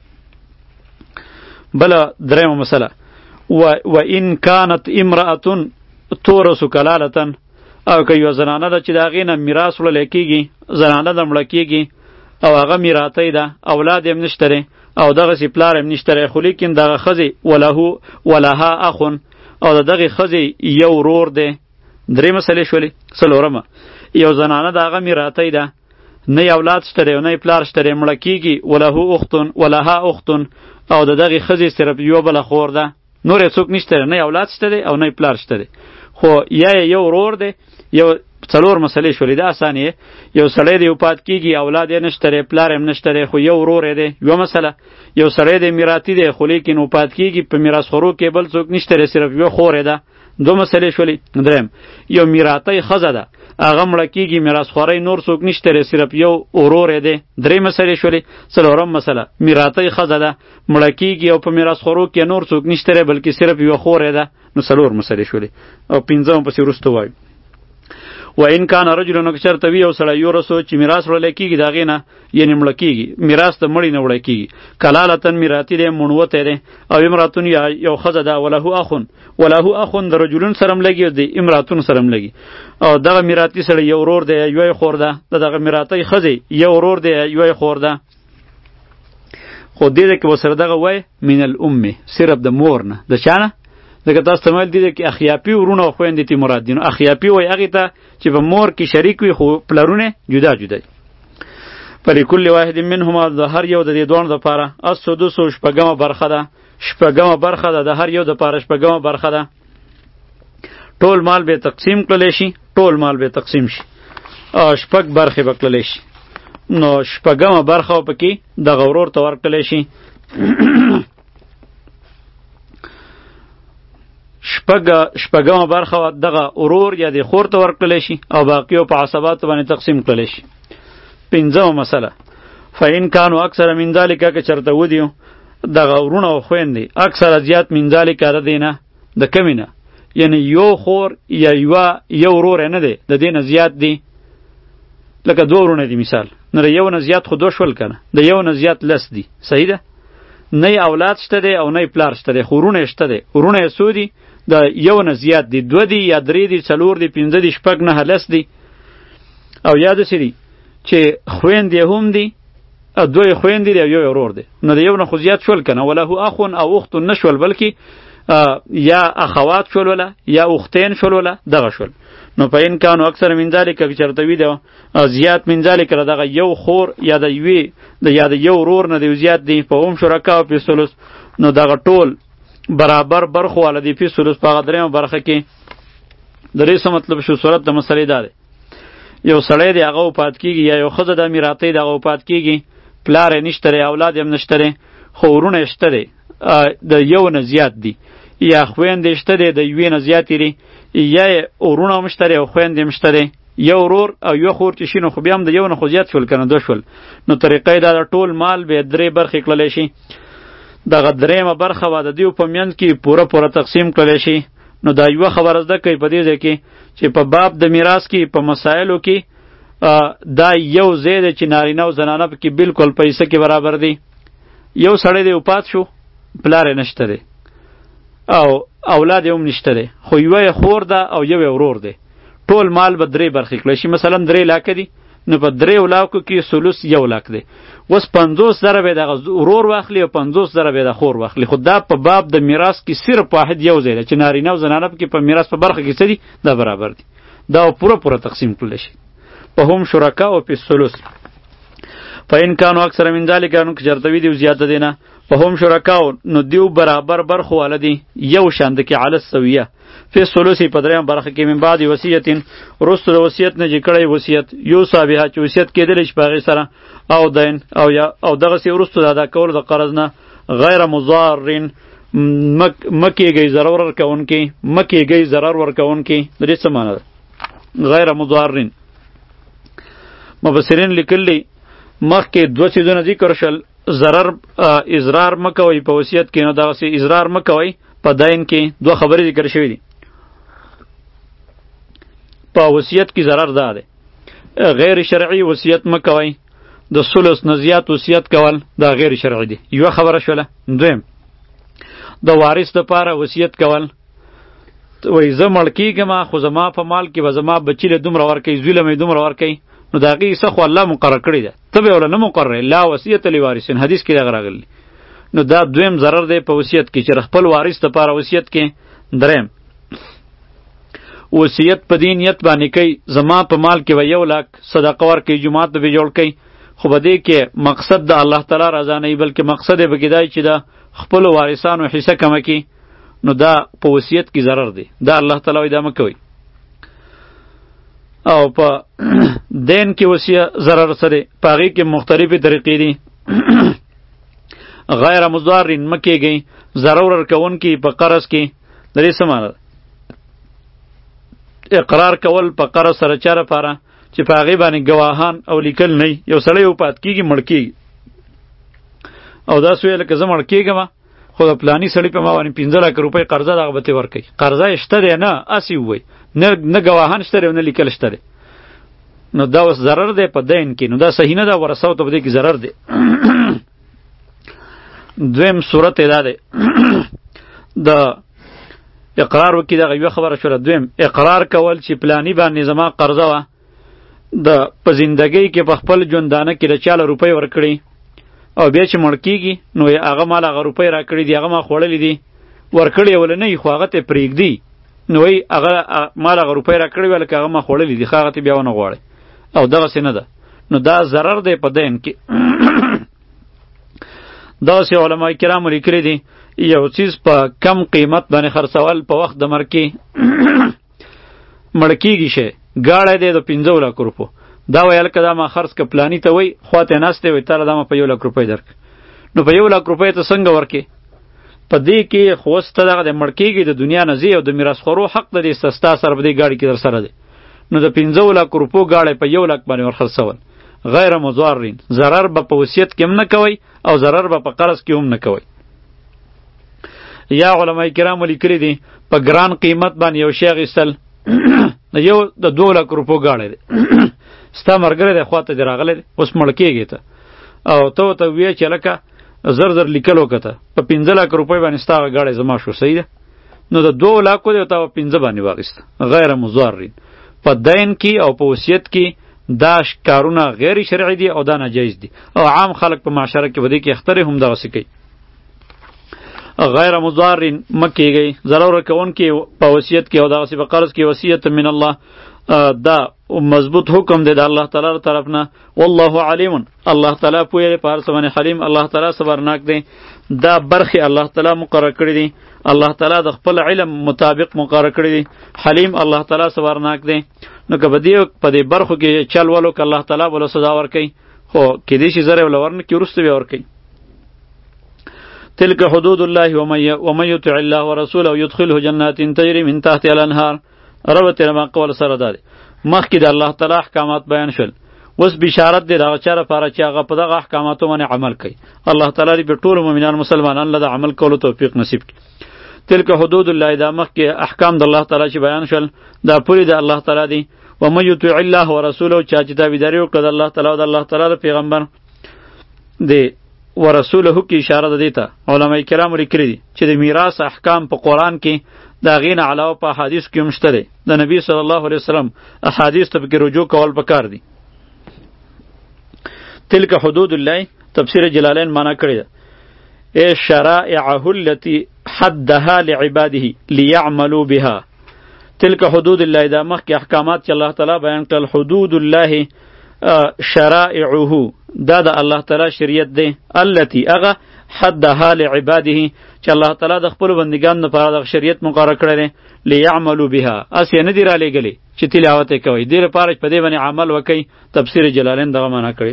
بله دریمه مسله و, و ان کانت امرأتون تورث کلالتن او که یوه زنانه ده چې د هغې نه میراث وړلی کېږي زنانه ده مړه کېږي او هغه میراثی ده اولاد یې هم نشته دی او دغسې پلار هم نشته خو لیکن دغه ښځې ولهو ولها اخون او د دغې ښځې یو ورور دی. درې مسلې شولې. څلورمه یو زنانه د هغه میراتی ده، نه یې اولاد شته دی او نه یې پلار شته دی، مړه کېږي ولهو اختون ولها اختون او د دغې ښځې صرف یوه بله خور ده، نور یې څوک نشته دی، نه یې اولاد شته دی او نه یې پلار شته دی، خو یا یې یو ورور دی. یو څلور مسلې شولې. دا اسانې یو سړی دی وفات کېږي اولاد یې نشته دی پلار یې نشته دی خو یو ورور یې دی، یوه مسله. یو سړی دی میراثي دی خو لیکن وفات کېږي په میراثخورو کې بل څوک نشته دی صرف یوه خور یې ده، دو مسلې شولې. دریم یو میراثی ښځه ده هغه مړه کېږي میراثخورۍ نور څوک نشته دی صرف یو ورور یې دی، درې مسلې شولې. څلورم مسله میراثی ښځه ده مړه کېږي او په میراثخورو کې نور څوک نشته دی بلکې صرف یوه خور یې ده، نو څلور مسلې شولې. او پنځمه پسې وروسته وایو و ان کان رجل نو که چېرته وي یو سړی یورثو چې میراث وړلی کېږي د هغې نه یعنې مړه کېږي میراث د مړي نه وړی کېږي کلالتن میراثي دی مڼوتی دی او امراتون یا یو ښځه ده ولهو اخون ولهو اخون د رجلون سره هم لګي او د امراتون سره هم لګي او دغه میراثي سړی یو ورور دی یوه یې خور ده د دغه میراثي ښځې یو ورور دی یوه یې خور ده. خو دې ده کې ورسره دغه وایي من الامې صرف د مور نه د چا نه ځکه تاسو ته ویل دي کې اخیاپي ورونه او خویندې تی مراد دي. نو اخیاپي وایي هغې ته چې په مور کې شریک وي خو پلرونه جدا جدا دي. فلکل واحد منهما د هر یو د دې دواړو دپاره السدس شپږمه برخه ده شپږمه برخه ده د هر یو دپاره شپږمه برخه ده. ټول مال به تقسیم کړلی شي ټول مال به تقسیم شي شپږ برخې به کړلی شي نو شپږمه برخه پکې دغه ورور ته ورکړلی شي. شپږ شپږمه برخه دغه ورور یا د خور ته ورکړلی شي او باقیو په عصباتو باندې تقسیم کړلی شي. پنځمه مسله فإن کانوا اکثر من ذلک که چرته ودیو دغه ورونه او خویندې اکثر زیات من ذلک د دې نه د کمې نه یعنی یو خور یا یوه یو ورور نه دی د دې نه زیات دی لکه دوه ورونه دي مثال نه د یو نه زیات خو دوه شول که نه د یو نه زیات لس دي صحیح ده نه اولاد شته دی او نه پلار شته دی خو ورونه شته دی ورونه یې څو دي د یو نه زیات دي دوه دي یا درې دي څلور دي پنځه دي شپږ نهه لس دي او یا داسې دي چې خویندې هم دي دوی خویندې دي او یو ورور دی نو د یو نه خو زیات شول که نه ولهو اخون او اختون نه شول بلکې یا اخوات شول ولا یا اختین شول ولا دغه شول. نو په ان کانو اکثر من ذلک که چېرته وي د زیات من ذلک دغه یو خور یا د یوې د یا د یو ورور نه دی زیات دی په هم شرکا او په ثلث نو دغه ټول برابر برخو والا دی په ثلث په هغه درېیمه برخه کې د دې څه مطلب شو صورت د مسلې دا دی یو سړی دی هغه وفات کېږي یا یو ښځه ده میراثۍ ده هغه وفات کېږي پلار یې نشته دی اولاد یې هم نشته دی خو ورونه یې شته دی د یو نه زیات دي یا خویندې شته دی د یوې نه زیاتې دي یا یې ورونه هم شته دی او خویندې هم شته دی یو ورور او یو خور چې شي نو خو بیا هم د یو نه خو زیات شول که نه دوه شول نو طریقه یې دا د ټول مال به درې برخې کړلی شي دغه درېیمه برخه به د دوی په منځ کې پوره پوره تقسیم کړلی شي. نو دا یوه خبره زده کوي په دې ځای کې چې په باب د میراث کې په مسایلو کې دا یو ځای دی چې نارینه او زنانه پکې بالکل پیسه کې برابر دي. یو سړی دی وفات شو پلار یې نشته دی او اولاد یې هم نشته دی خو یوه یې خور ده او یو یې ورور دی ټول مال به درې برخې کړی شي مثلا درې لاکه دي نو په درې لاکو کې ثلث یو لاک دی اوس پنځوس زره به دغه ورور واخلي او پنځوس زره به د خور واخلي خو دا په باب د میراث کې صرف واحد یو ځای دی چې نارینه او زنانه پکې په میراث په برخه کې څه دي دا برابر دي دا پوره پوره تقسیم کړلی شي په هم شرکا او په ثلث. فإن کانوا اکثر من ذلک نو که چېرته وي دیو زیاته دی نه په هم شرکاو نو دیو برابر برخو والا دي یو شان د کې علی السویه فی ثلث په درېیم برخه کې من بعد وصیتین وروسته د وصیت نه چې کړی وصیت یو صابحه چې وصیت کېدلی شي په هغې سره او دین او یا او دغسې وروسته د ادا کولو د قرض نه غیر مضارین مه کېږئ ضرر ورکوونکي مه کېږئ ضرر ورکوونکي د دې څه معنی ده غیر مضارین مبصرین لیکلی مخکې دوه څیزونه ذکر شول ضرر اضرار مه کوئ په وصیت کې نو دغسې اضرار مه کوئ په دین کې دوه خبرې ذکر شوي دي په وصیت کې ضرر دا دی غیر شرعي وصیت مه کوئ د ثلث نه زیات وصیت کول دا غیر شرعي دی یوه خبره شوله. دویم د وارث دپاره وصیت کول وایي زه مړ کېږم خو زما په مال کې به زما بچي له دومره ورکوي زوی له مې دومره ورکوي نو د هغې حصه خو الله مقرر کړې ده، ته به یې وله نه مقررې. لا وصیت لوارثین حدیث کې دغه راغلی. نو دا دویم ضرر دی په وصیت کې چې خپل وارث دپاره وصیت کې. دریم وصیت په دې نیت باندې کوي زما په مال کې به یو لاک صدقه ورکوي، جومات به جوړ کوي، خو په دې کې مقصد د الله تعالی رضا نه وي، بلکې مقصد یې پکې دا چې د خپلو وارثانو حصه کمه کړي. نو دا په وصیت کې ضرر دی، دا الله تعالی وایي دا مه کوئ. او په دین کې وصیه ضرر څه دی؟ په هغې کې مختلفې طریقې دي. غیر مضارین مه کېږئ، ضرر ورکوونکي په قرض کې. د دې څه معنی ده؟ اقرار کول په قرض سره چا لپاره چې په هغې باندې ګواهان او لیکل نه وي. یو سړی وفات کېږي مړ کېږي او داسې ویل که زه مړ کېږم خو د پلاني سړي په ما باندې پنځه لکه روپۍ قرضه ده هغه به ترې ورکوي. قرضه یې شته دی نه، هسې ووایي، نه نه ګواهان شته دی او نه لیکل شته دی. نو دا اوس ضرر دی په دین کې. نو دا صحیح نه ده، ورثو ته په دې کې ضرر دی. دویم صورت یې دا دی د اقرار وکړي. دغه یوه خبره شوله. دویم اقرار کول چې پلانی باندې زما قرضه وه، د په زندګۍ کې په خپل ژوندانه کې د چا له روپۍ ورکړي او بیا چې مړ کېږي نو هغه مال هغه روپۍ راکړي دي، هغه ما خوړلې دي، ورکړي یې ولې نه وي خو هغه ته یې پرېږدي، نو وایي هغه مال هغه روپۍ راکړي وی لکه هغه ما خوړلې دي، ښه هغه ته بیا ونه غواړئ. او دغسې نه ده. نو دا ضرر دی په دین کې. داسې علما کرامو لیکلي دي یو څیز په کم قیمت باندې خرڅول په وخت د مرګ کې مړ کېږي شی ګاړی دی د پنځو لکو روپو، دا ویل که دا ما خرڅ که پلاني ته وایي خوا ته ناست دی وایي تاله دا ما په یو لک روپۍ درک. نو په یو لک روپۍ ته څنګه ورکې؟ په دې کې خو اوس ته دغه د مړ کېږي د دنیا نه ځي او د میراثخورو حق د دې ستا سره په دې ګاډي کې در سره دی. نو د پنځو لکو روپو ګاړی په یو لک باندې ورخرڅول غیر مضارین، ضرر به په وصیت کې هم نه کوئ او ضرر به په قرض کې هم نه کوئ. یا علماء کرام لیکلي دي په ګران قیمت باندې یو شی اخیستل، یو د دوه لکو روپو ګاړی دی، ستا ملګری دی خوا ته دې راغلی دی، اوس مړ کېږې ته او ته ورته ووایې چې هلکه زر زر لیکل وکړه ته په پنځه لکه روپۍ باندې ستا هغه ګاړی زما شو، صحیح ده؟ نو د دوه لکو دی او تا په پنځه باندې واخیسته غیر مضارین. په دین کې او په وصیت کې دا کارونه غیر شرعي دي او دا ناجایز دي او عام خلک په معاشره کې په دې کې اختر هم دغسې کوي. غیر مضارین مه کېږئ، ضرر ورکوونکي په وصیت کې او دغسې په قرض کې وصیت من الله، دا مضبوط حکم دی د الله تعالی له طرف نه. والله علیم، الله تعالی پوهه دی په هر څه باندې. حلیم، الله تعالی صبرناک دی. دا برخې الله تعالی مقرر کړي دي، الله تعالی د خپل علم مطابق مقرر کړي دي. حلیم، الله تعالی صبرناک دی. نو که په دې په دې برخو کې چل ولو که الله تعالی به له سزا ورکوي، خو کیدای شي زر یې له ورنکړي وروسته بیا ورکوي. تلک حدود الله ومن یطع الله ورسوله یدخله جنات تجری من تحتها الانهار. ربط ما قول سره ده مخکې د الله تعالی احکامات بیان شول، اوس بشارت دی دغه چا لپاره چې هغه په دغه احکاماتو باندې عمل کوي. الله تعالی دې په ټولو مؤمنان مسلمانانو له عمل کولو توفیق نصیب کړي. تلک حدود الله، دا مخکې احکام د الله تعالی چې بیان شول دا پوری د الله تعالی دی. ومن یطع الله ورسوله، چا چې تابعداري وکړه د الله تعالی او د الله تعالی د پیغمبر دی. ورسوله کې اشاره ده دیته علماء کرام لیکلي دي چې د میراث احکام په قرآن کې دا غینه علاوه په احادیث کې هم شته دی. د نبی صلی الله علیه وسلم احادیث ته پکې رجوع کول پکار دي. تلک حدود الله تفسیر جلالین معنا کړی ده ای شرائعه التي حدها لعباده ليعملوا بها. تلک حدود الله، دا مخکې احکامات چې الله تعالی بیان کړل. حدود الله شرائعه، دا د الله تعالی شریعت دی. التي هغه حدها لعباده چې الله تعالی د خپل بندگانو لپاره د شریعت مقرر کړی دی. لیعملوا بها، اسې نه دی را لېږلې چې تلاوت یې کوئ، دې لپاره چې په دې باندې عمل وکئ. تفسیر جلالین دغه معنا کړی.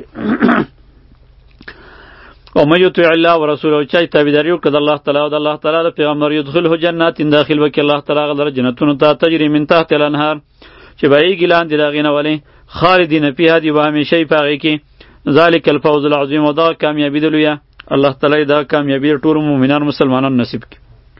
ومن یطع الله ورسوله، چا چې تابعداري وکړه د الله تعالی او د الله تعالی د پیغمبر، یدخله جنات، داخل وکړي الله تعالی هغه لره جنتونو ته تجري من تحت الانهار چې بهیږي لاندې د هغې نه ولې خالدین فیها، دي به همیشه یې په هغې کې. ذلک الفوز العظیم، او دغه کامیابي د لویه. الله تعالی دغه کامیابي ټولو مؤمنانو مسلمانانو نصیب کړي.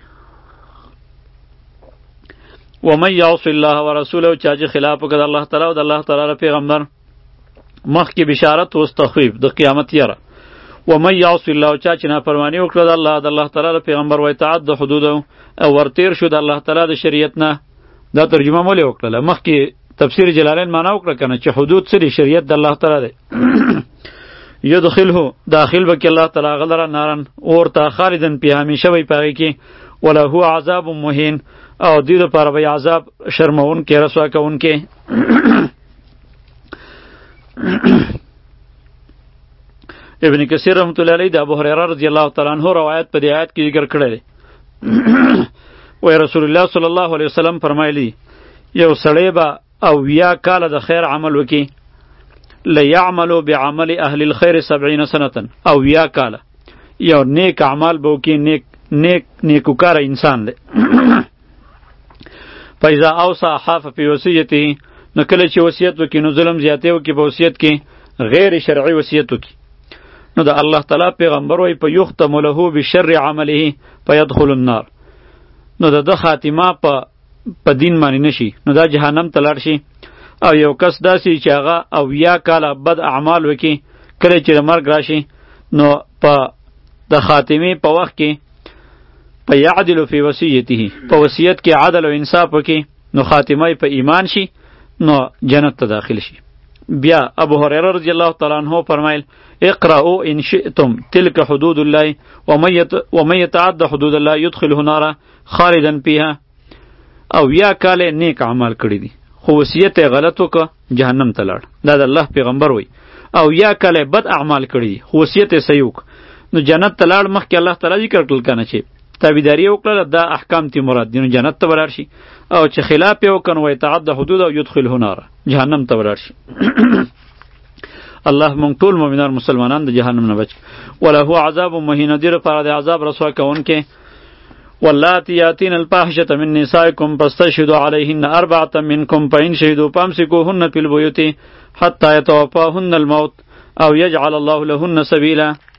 ومن یعص الله ورسوله، چا چې خلاف وکړه د الله تعالی او د الله تعالی د پیغمبر، مخکې بشارت اوس تخویف د قیامت یره. ومن یعص الله، چا چې نافرماني وکړه د الله د الله تعالی د پیغمبر، ویتعد حدوده، او ورتیر شو د الله تعالی د شریعت نه. دا ترجمه مولې وکړله، مخکې تفسیر جلالین معنا وکړه کنه چې حدود سری شریعت د الله تعالی دی. یدخله داخل بک الله تعالی غلرا نارن اور تا خالدن پی همیشه وی پاږي کی ولا هو عذاب مهین او دې لپاره به عذاب شرمون کې رسوا کون کې. ابن کثیر رحمۃ اللہ علیہ د ابو هريره رضی الله تعالی عنہ روایت په دې آیت کې ذکر کړی دی. و رسول الله صلی الله علیه وسلم فرمایلی یو سړی به او یا کال د خیر عمل وکي لیعملوا بعمل اهل الخير سبعین سنه او یا کال یو نیک اعمال به وکي نیک نیک نیکوکار انسان دی. فاذا اوصى حاف فی وصیته نو کله چې وصیت وکي نو ظلم زیاتی وکي په وصیت کې غیر شرعي وصیت وکي نو د الله تعالی پیغمبر وای په یختم له بشر عمله فيدخل النار نو د خاتمه په په دین باندې نشي نو دا جهنم ته لاړ شي. او یو کس داسې چې هغه او یا کاله بد اعمال وکي کله چې د مرګ راشي نو په د خاتمه په وخت کې په یعدل فی وصیته په وصیت کې عدل او انصاف وکي نو خاتمه په ایمان شي نو جنت ته داخل شي. بیا ابو هريره رضی الله تعالی عنہ فرمایل اقرأوا ان شئتم تلك حدود الله ومن يتعد حدود الله يدخله نارا خالدا فيها. او یا کاله نیک عمل کړی دي خو وصیت غلط وکړه جهنم ته لاړ دا د الله پیغمبر وای. او یا کاله بد اعمال کړی دي خو وصیت صحیح وک نو جنت ته لاړ. مخکې الله تعالی ذکر کړل کنه چې تابعداري وکړه دا احکام تی مراد دي نو جنت ته ولار شي. او چې خلاف یې وکړ وای تعد حدود او يدخله نار جهنم ته ولار شي. الله مونږ ټول مؤمنان مسلمانان د جهنم نه بچ. وله عذاب مهین دیر پر د عذاب رسوا کونکي. واللاتی یاتین الفاحشة من نسائکم فاستشهدوا علیهن اربعة منکم فإن شهدوا فامسکوهن فی البیوت حتی یتوفاهن الموت او یجعل الله لهن سبیلا.